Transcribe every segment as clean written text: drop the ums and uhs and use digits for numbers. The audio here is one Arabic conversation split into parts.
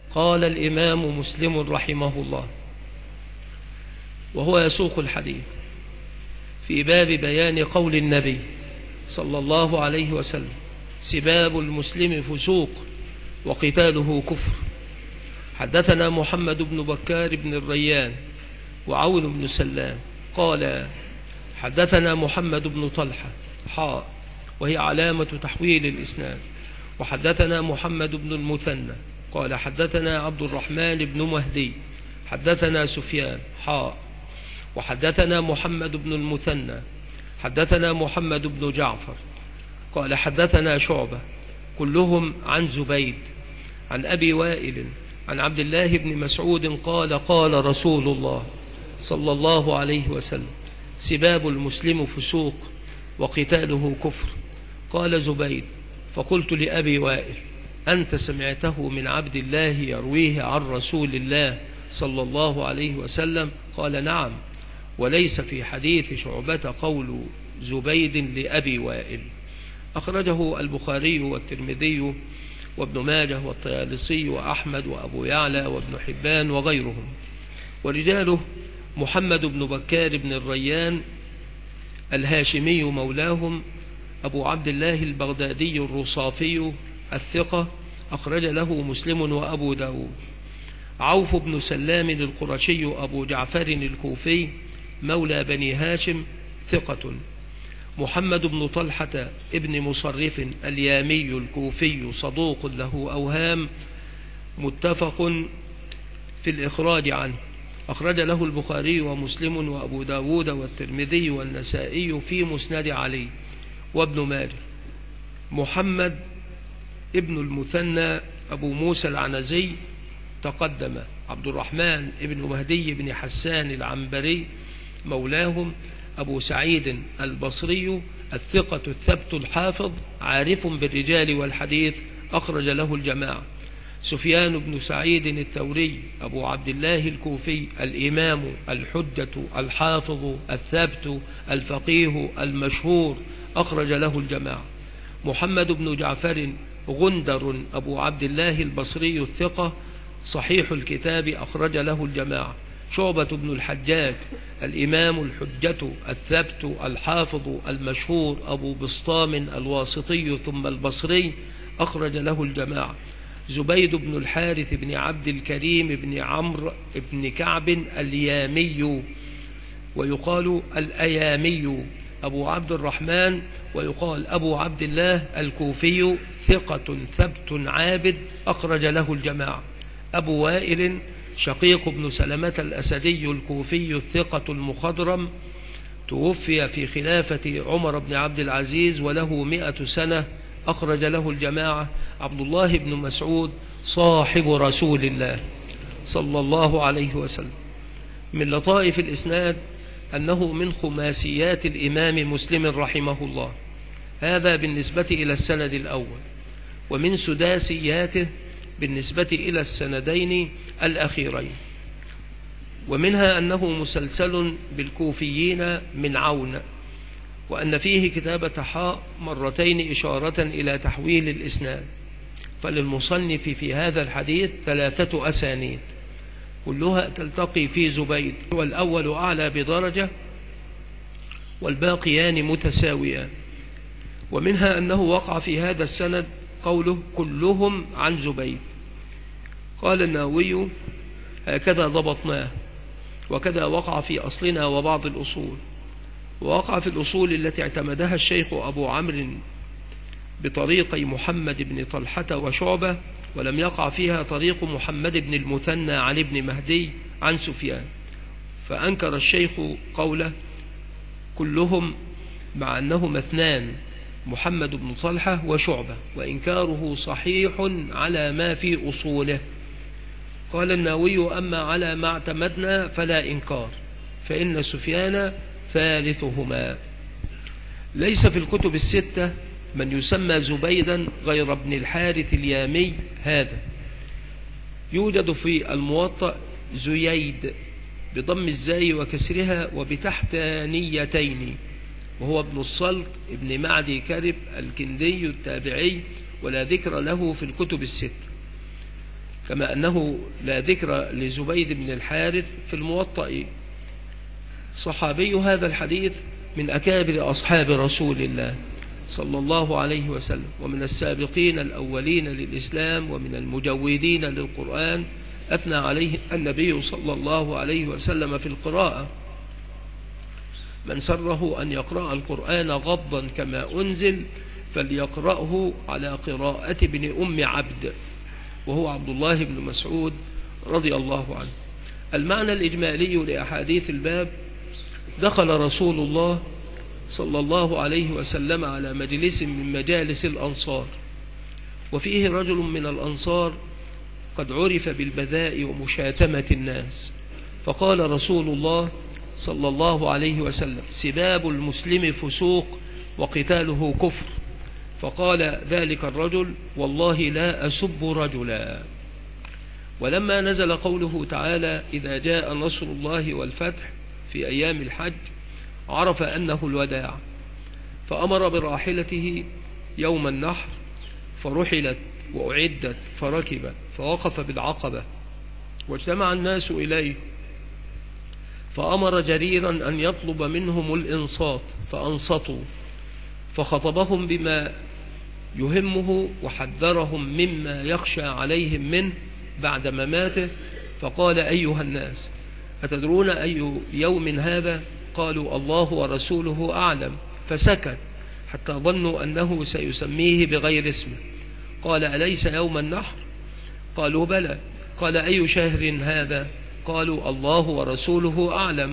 قال الإمام مسلم رحمه الله وهو يسوق الحديث في باب بيان قول النبي صلى الله عليه وسلم: سباب المسلم فسوق وقتاله كفر. حدثنا محمد بن بكار بن الريان وعون بن سلام قال: حدثنا محمد بن طلحة وهي علامة تحويل الإسناد. وحدثنا محمد بن المثنى قال: حدثنا عبد الرحمن بن مهدي حدثنا سفيان وحدثنا محمد بن المثنى حدثنا محمد بن جعفر قال: حدثنا شعبة كلهم عن زبيد عن أبي وائل عن عبد الله بن مسعود قال: قال رسول الله صلى الله عليه وسلم: سباب المسلم فسوق وقتاله كفر. قال زبيد: فقلت لأبي وائل: أنت سمعته من عبد الله يرويه عن رسول الله صلى الله عليه وسلم؟ قال: نعم، وليس في حديث شعبة قول زبيد لأبي وائل. أخرجه البخاري والترمذي وابن ماجه والطيالسي وأحمد وأبو يعلى وابن حبان وغيرهم. ورجاله: محمد بن بكار بن الريان الهاشمي مولاهم، أبو عبد الله البغدادي الرصافي الثقة، أخرج له مسلم وأبو داود. عوف بن سلام القرشي أبو جعفر الكوفي مولى بني هاشم ثقة. محمد بن طلحة ابن مصرف اليامي الكوفي صدوق له أوهام، متفق في الإخراج عنه، أخرج له البخاري ومسلم وأبو داود والترمذي والنسائي في مسند علي وابن ماجه. محمد ابن المثنى أبو موسى العنزي تقدم. عبد الرحمن ابن مهدي بن حسان العنبري مولاهم، أبو سعيد البصري الثقة الثبت الحافظ، عارف بالرجال والحديث، أخرج له الجماعة. سفيان بن سعيد الثوري أبو عبد الله الكوفي الإمام الحجة الحافظ الثبت الفقيه المشهور، أخرج له الجماعة. محمد بن جعفر غندر أبو عبد الله البصري الثقة صحيح الكتاب، أخرج له الجماعة. شعبة بن الحجاج الإمام الحجة الثبت الحافظ المشهور أبو بسطام الواسطي ثم البصري، أخرج له الجماعة. زبيد بن الحارث بن عبد الكريم بن عمرو بن كعب اليامي ويقال الأيامي، أبو عبد الرحمن ويقال أبو عبد الله الكوفي ثقة ثبت عابد، أخرج له الجماعة. أبو وائل شقيق بن سلمة الأسدي الكوفي الثقة المخضرم، توفي في خلافة عمر بن عبد العزيز وله 100 سنة، أخرج له الجماعة. عبد الله بن مسعود صاحب رسول الله صلى الله عليه وسلم. من لطائف الإسناد أنه من خماسيات الإمام مسلم رحمه الله، هذا بالنسبة إلى السند الأول، ومن سداسياته بالنسبة إلى السندين الأخيرين. ومنها أنه مسلسل بالكوفيين من عون، وأن فيه كتابة حاء مرتين إشارة إلى تحويل الإسناد. فللمصنف في هذا الحديث 3 أسانيد كلها تلتقي في زبيد، والأول أعلى بدرجة والباقيان متساويان. ومنها أنه وقع في هذا السند قوله كلهم عن زبيد. قال النووي: هكذا ضبطناه، وكذا وقع في أصلنا وبعض الأصول. ووقع في الأصول التي اعتمدها الشيخ أبو عمرو بطريقي محمد بن طلحة وشعبة، ولم يقع فيها طريق محمد بن المثنى عن ابن مهدي عن سفيان، فأنكر الشيخ قوله كلهم مع أنهما 2، محمد بن طلحة وشعبة، وإنكاره صحيح على ما في أصوله. قال النووي: أما على ما اعتمدنا فلا إنكار، فإن سفيان ثالثهما. ليس في الكتب الستة من يسمى زبيدا غير ابن الحارث اليامي هذا. يوجد في الموطأ زييد بضم الزاي وكسرها وبتحتانيتين، وهو ابن الصلت ابن معدي كرب الكندي التابعي، ولا ذكر له في الكتب الستة. كما أنه لا ذكر لزبيد بن الحارث في الموطأ. صحابي هذا الحديث من أكابر أصحاب رسول الله صلى الله عليه وسلم، ومن السابقين الأولين للإسلام، ومن المجودين للقرآن، أثنى عليه النبي صلى الله عليه وسلم في القراءة: من سره أن يقرأ القرآن غضا كما أنزل فليقرأه على قراءة ابن أم عبد، وهو عبد الله بن مسعود رضي الله عنه. المعنى الإجمالي لأحاديث الباب: دخل رسول الله صلى الله عليه وسلم على مجلس من مجالس الأنصار، وفيه رجل من الأنصار قد عرف بالبذاء ومشاتمة الناس، فقال رسول الله صلى الله عليه وسلم: سباب المسلم فسوق وقتاله كفر. فقال ذلك الرجل: والله لا أسب رجلا. ولما نزل قوله تعالى: إذا جاء نصر الله والفتح في أيام الحج، عرف أنه الوداع، فأمر براحلته يوم النحر، فرحلت وأعدت فركب، فوقف بالعقبة واجتمع الناس إليه، فأمر جريرا أن يطلب منهم الإنصات، فأنصتوا، فخطبهم بما يهمه وحذرهم مما يخشى عليهم منه بعد مماته، فقال: أيها الناس، أتدرون أي يوم هذا؟ قالوا: الله ورسوله أعلم. فسكت حتى ظنوا أنه سيسميه بغير اسمه. قال: أليس يوم النحر؟ قالوا: بلى. قال: أي شهر هذا؟ قالوا: الله ورسوله أعلم.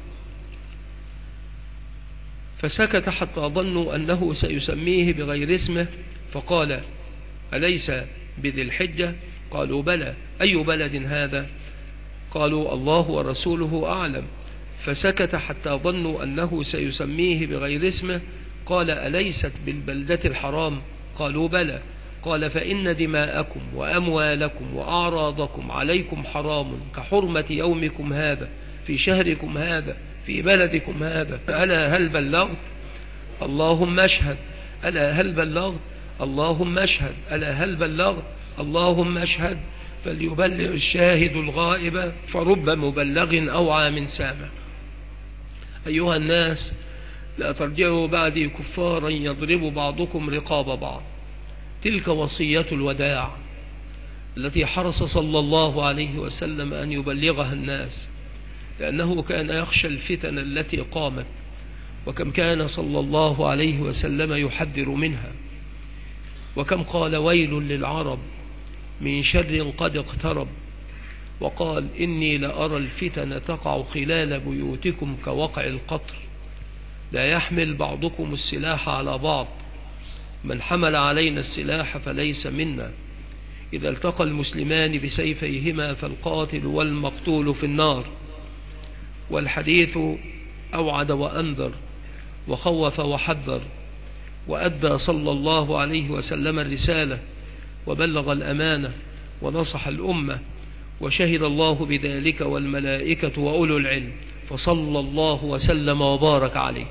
فسكت حتى ظنوا أنه سيسميه بغير اسمه، فقال: أليس بذي الحجة؟ قالوا: بلى. أي بلد هذا؟ قالوا: الله ورسوله أعلم. فسكت حتى ظنوا أنه سيسميه بغير اسمه، قال: أليست بالبلدة الحرام؟ قالوا: بلى. قال: فإن دماءكم وأموالكم وأعراضكم عليكم حرام كحرمة يومكم هذا في شهركم هذا في بلدكم هذا. ألا هل بلغت؟ اللهم اشهد. ألا هل بلغت؟ اللهم اشهد. ألا هل بلغت؟ اللهم اشهد. فليبلغ الشاهد الغائب، فرب مبلغ أوعى من سامع. أيها الناس، لا ترجعوا بعدي كفارا يضرب بعضكم رقاب بعض. تلك وصية الوداع التي حرص صلى الله عليه وسلم أن يبلغها الناس، لأنه كان يخشى الفتن التي قامت، وكم كان صلى الله عليه وسلم يحذر منها، وكم قال: ويل للعرب من شر قد اقترب، وقال: إني لأرى الفتن تقع خلال بيوتكم كوقع القطر، لا يحمل بعضكم السلاح على بعض، من حمل علينا السلاح فليس منا، إذا التقى المسلمان بسيفيهما فالقاتل والمقتول في النار. والحديث أوعد وأنذر وخوف وحذر، وأدى صلى الله عليه وسلم الرسالة، وبلغ الأمانة، ونصح الأمة، وشهد الله بذلك والملائكة وأولو العلم، فصلى الله وسلم وبارك عليه.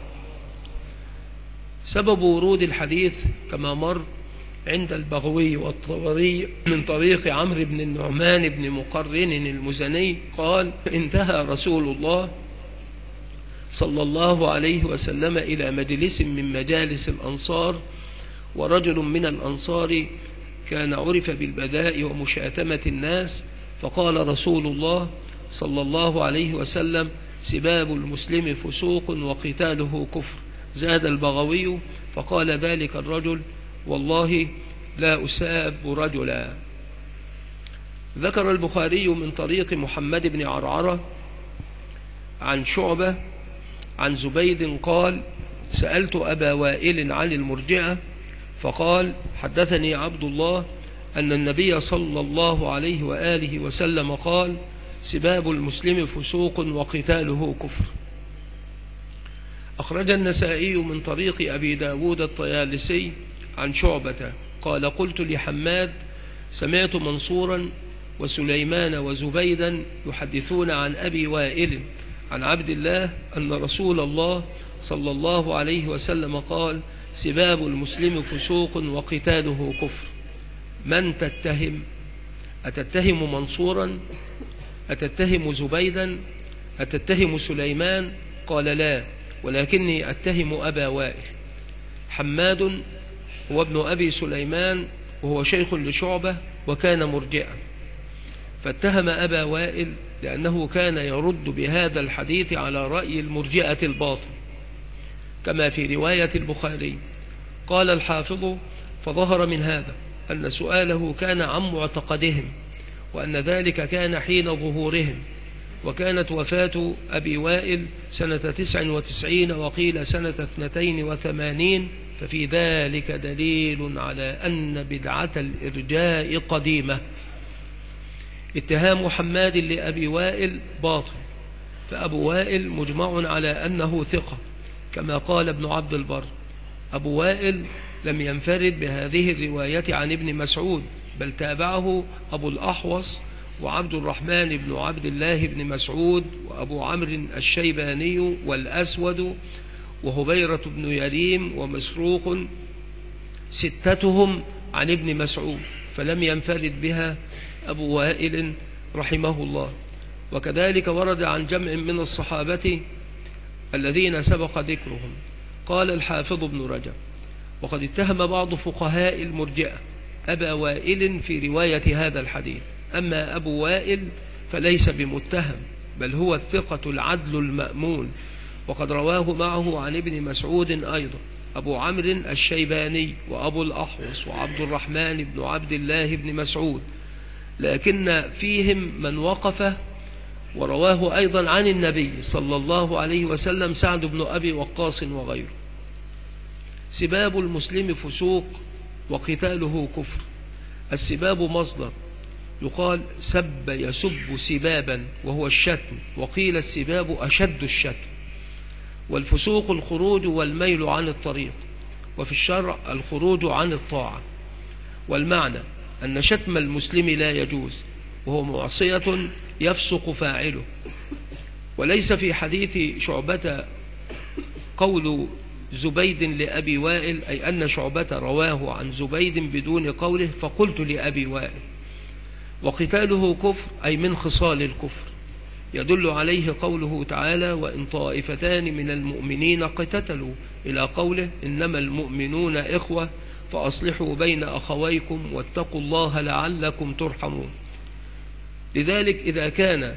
سبب ورود الحديث كما مر عند البغوي والطبري من طريق عمرو بن النعمان بن مقرن المزني قال: انتهى رسول الله صلى الله عليه وسلم إلى مجلس من مجالس الأنصار، ورجل من الأنصار كان عرف بالبذاء ومشاتمة الناس، فقال رسول الله صلى الله عليه وسلم: سباب المسلم فسوق وقتاله كفر. زاد البغوي: فقال ذلك الرجل: والله لا أساب رجلا. ذكر البخاري من طريق محمد بن عرعرة عن شعبة عن زبيد قال: سألت أبا وائل عن المرجئة، فقال: حدثني عبد الله أن النبي صلى الله عليه وآله وسلم قال: سباب المسلم فسوق وقتاله كفر. أخرج النسائي من طريق أبي داود الطيالسي عن شعبة قال: قلت لحماد: سمعت منصورا وسليمان وزبيدا يحدثون عن أبي وائل عن عبد الله أن رسول الله صلى الله عليه وسلم قال: سباب المسلم فسوق وقتاله كفر. من تتهم؟ أتتهم منصورا؟ أتتهم زبيدا؟ أتتهم سليمان؟ قال لا، ولكني أتهم أبا وائل. حماد هو ابن أبي سليمان، وهو شيخ لشعبة وكان مرجئا، فاتهم أبا وائل لأنه كان يرد بهذا الحديث على رأي المرجئة الباطل، كما في رواية البخاري. قال الحافظ: فظهر من هذا أن سؤاله كان عن معتقدهم، وأن ذلك كان حين ظهورهم، وكانت وفاة أبي وائل سنة 99 وقيل سنة 82، ففي ذلك دليل على أن بدعة الإرجاء قديمة. اتهام حماد لأبي وائل باطل، فأبو وائل مجمع على أنه ثقة، كما قال ابن عبد البر. أبو وائل لم ينفرد بهذه الرواية عن ابن مسعود، بل تابعه أبو الأحوص وعبد الرحمن بن عبد الله بن مسعود وأبو عمرو الشيباني والأسود وهبيرة بن يريم ومسروق، ستتهم عن ابن مسعود، فلم ينفرد بها أبو وائل رحمه الله. وكذلك ورد عن جمع من الصحابة الذين سبق ذكرهم. قال الحافظ ابن رجب: وقد اتهم بعض فقهاء المرجئة أبا وائل في رواية هذا الحديث، أما أبو وائل فليس بمتهم، بل هو الثقة العدل المأمون، وقد رواه معه عن ابن مسعود أيضا أبو عمرو الشيباني وأبو الأحوص وعبد الرحمن بن عبد الله بن مسعود، لكن فيهم من وقف ورواه أيضا عن النبي صلى الله عليه وسلم سعد بن أبي وقاص وغيره. سباب المسلم فسوق وقتاله كفر. السباب مصدر، يقال سب يسب سبابا وهو الشتم، وقيل السباب أشد الشتم. والفسوق الخروج والميل عن الطريق، وفي الشرع الخروج عن الطاعة. والمعنى أن شتم المسلم لا يجوز، وهو معصية يفسق فاعله. وليس في حديث شعبة قول زبيد لأبي وائل، أي أن شعبة رواه عن زبيد بدون قوله فقلت لأبي وائل. وقتاله كفر، أي من خصال الكفر، يدل عليه قوله تعالى: وإن طائفتان من المؤمنين اقتتلوا، إلى قوله: إنما المؤمنون إخوة فأصلحوا بين أخويكم واتقوا الله لعلكم ترحمون. لذلك إذا كان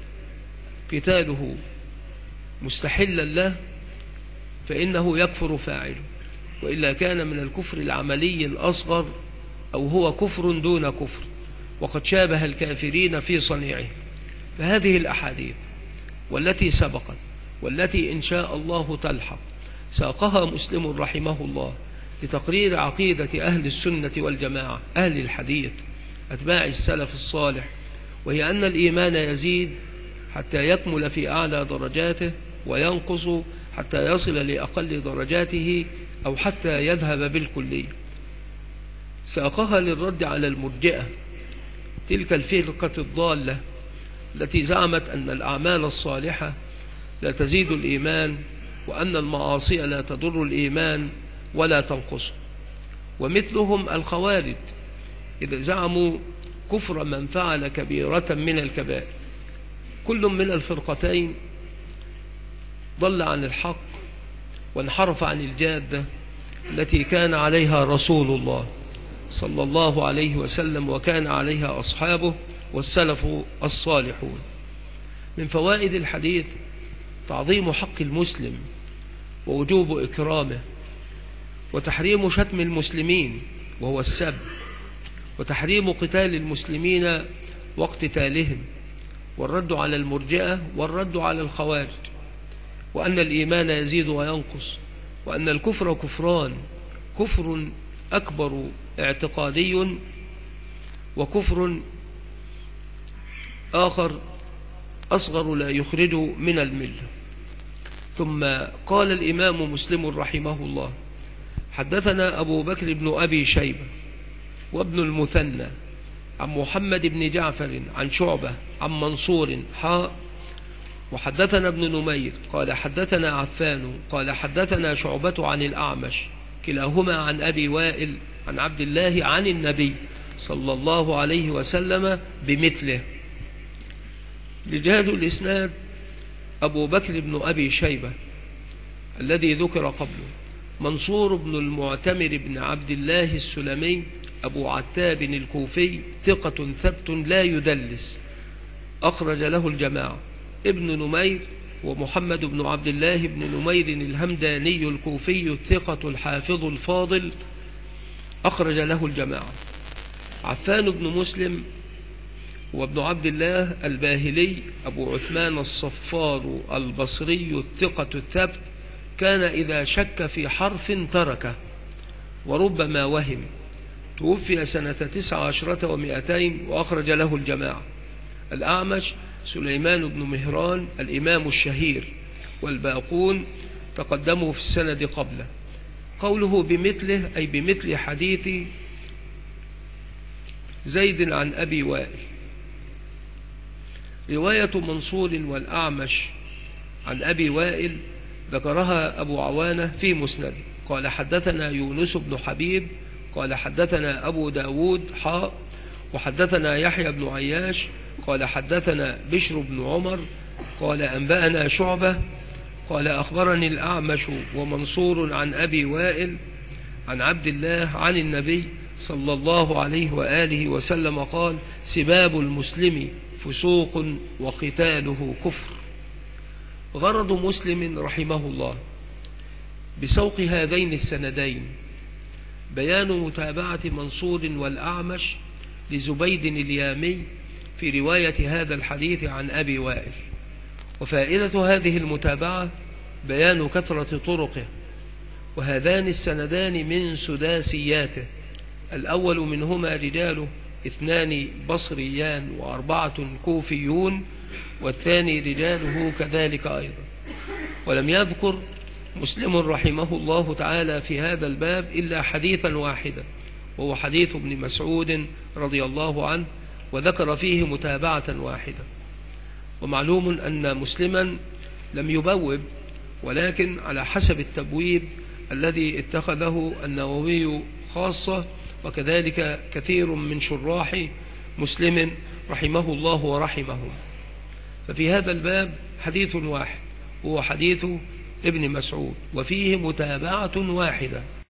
قتاله مستحلا له فإنه يكفر فاعله، وإلا كان من الكفر العملي الأصغر، أو هو كفر دون كفر، وقد شابه الكافرين في صنيعه. فهذه الأحاديث والتي سبقت والتي إن شاء الله تلحق ساقها مسلم رحمه الله لتقرير عقيدة أهل السنة والجماعة، أهل الحديث أتباع السلف الصالح، وهي أن الإيمان يزيد حتى يكمل في أعلى درجاته، وينقص حتى يصل لأقل درجاته، أو حتى يذهب بالكلية. ساقها للرد على المرجئة، تلك الفرقة الضالة التي زعمت أن الأعمال الصالحة لا تزيد الإيمان، وأن المعاصي لا تضر الإيمان ولا تنقصه. ومثلهم الخوارج إذا زعموا كفر من فعل كبيرة من الكبائر. كل من الفرقتين ضل عن الحق وانحرف عن الجادة التي كان عليها رسول الله صلى الله عليه وسلم، وكان عليها أصحابه والسلف الصالحون. من فوائد الحديث تعظيم حق المسلم ووجوب إكرامه، وتحريم شتم المسلمين وهو السب، وتحريم قتال المسلمين واقتتالهم، والرد على المرجئة والرد على الخوارج، وأن الإيمان يزيد وينقص، وأن الكفر كفران: كفر أكبر اعتقادي، وكفر آخر أصغر لا يخرج من الملة. ثم قال الإمام مسلم رحمه الله: حدثنا أبو بكر بن أبي شيبة وابن المثنى عن محمد بن جعفر عن شعبة عن منصور وحدثنا ابن نمير قال حدثنا عفان قال حدثنا شعبة عن الأعمش، كلاهما عن أبي وائل عن عبد الله عن النبي صلى الله عليه وسلم بمثله. رجال الإسناد: أبو بكر بن أبي شيبة الذي ذكر قبله، منصور بن المعتمر بن عبد الله السلمي أبو عتاب الكوفي، ثقة ثبت لا يدلس، أخرج له الجماعة. ابن نمير ومحمد بن عبد الله بن نمير الهمداني الكوفي، الثقة الحافظ الفاضل، أخرج له الجماعة. عفان بن مسلم وابن عبد الله الباهلي أبو عثمان الصفار البصري، الثقة الثبت، كان إذا شك في حرف تركه وربما وهم، توفي سنة 19 و200 وأخرج له الجماعة. الأعمش سليمان بن مهران الإمام الشهير، والباقون تقدموا في السند قبله. قوله بمثله أي بمثل حديث زيد عن أبي وائل. رواية منصور والأعمش عن أبي وائل ذكرها أبو عوانة في مسنده، قال حدثنا يونس بن حبيب قال حدثنا أبو داود وحدثنا يحيى بن عياش قال حدثنا بشر بن عمر قال أنبأنا شعبة قال أخبرني الأعمش ومنصور عن أبي وائل عن عبد الله عن النبي صلى الله عليه وآله وسلم قال: سباب المسلم فسوق وقتاله كفر. غرض مسلم رحمه الله بسوق هذين السندين بيان متابعة منصور والأعمش لزبيد اليامي في رواية هذا الحديث عن أبي وائل. وفائدة هذه المتابعة بيان كثرة طرقه، وهذان السندان من سداسياته. الأول منهما رجاله 2 بصريان و4 كوفيون، والثاني رجاله كذلك أيضا. ولم يذكر مسلم رحمه الله تعالى في هذا الباب إلا حديثا واحدا، وهو حديث ابن مسعود رضي الله عنه، وذكر فيه متابعة واحدة. ومعلوم أن مسلما لم يبوب، ولكن على حسب التبويب الذي اتخذه النووي خاصة، وكذلك كثير من شراح مسلم رحمه الله ورحمهم. ففي هذا الباب حديث واحد، هو حديث ابن مسعود، وفيه متابعة واحدة